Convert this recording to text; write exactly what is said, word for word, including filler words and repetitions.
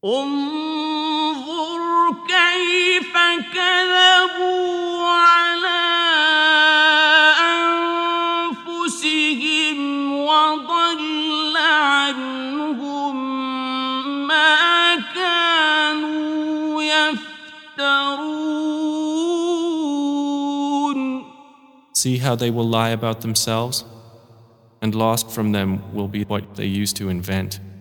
انظر كيف كذبوا على أنفسهم وضل عنهم ما كانوا يفترون. See how they will lie about themselves, and lost from them will be what they used to invent.